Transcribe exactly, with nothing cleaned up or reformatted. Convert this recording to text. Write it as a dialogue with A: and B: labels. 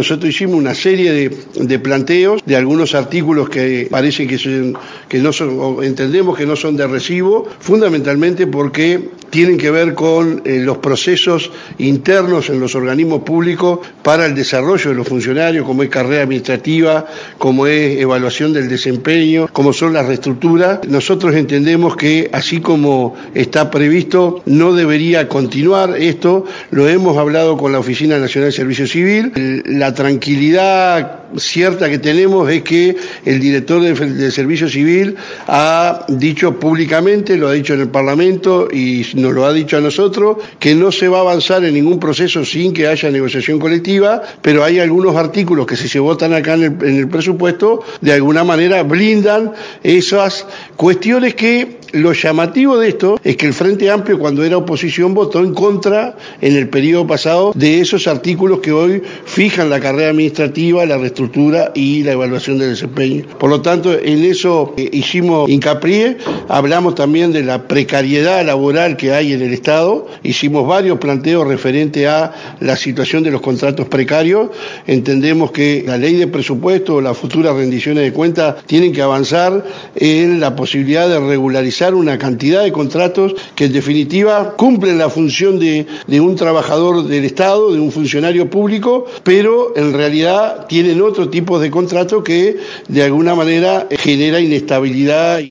A: Nosotros hicimos una serie de, de planteos de algunos artículos que parece que, son, que no son, o entendemos que no son de recibo, fundamentalmente porque tienen que ver con eh, los procesos internos en los organismos públicos para el desarrollo de los funcionarios, como es carrera administrativa, como es evaluación del desempeño, como son las reestructuras. Nosotros entendemos que así como está previsto, no debería continuar esto. Lo hemos hablado con la Oficina Nacional de Servicio Civil. La tranquilidad cierta que tenemos es que el director de, de Servicio Civil ha dicho públicamente, lo ha dicho en el Parlamento y nos lo ha dicho a nosotros, que no se va a avanzar en ningún proceso sin que haya negociación colectiva, pero hay algunos artículos que si se votan acá en el, en el presupuesto, de alguna manera blindan esas cuestiones que lo llamativo de esto es que el Frente Amplio, cuando era oposición, votó en contra en el periodo pasado de esos artículos que hoy fijan la carrera administrativa, la reestructura y la evaluación del desempeño. Por lo tanto, en eso eh, hicimos hincapié, hablamos también de la precariedad laboral que hay en el Estado, hicimos varios planteos referentes a la situación de los contratos precarios. Entendemos que la ley de presupuesto o las futuras rendiciones de cuentas tienen que avanzar en la posibilidad de regularizar una cantidad de contratos que en definitiva cumplen la función de, de un trabajador del Estado, de un funcionario público, pero en realidad tienen otro tipo de contrato que de alguna manera genera inestabilidad.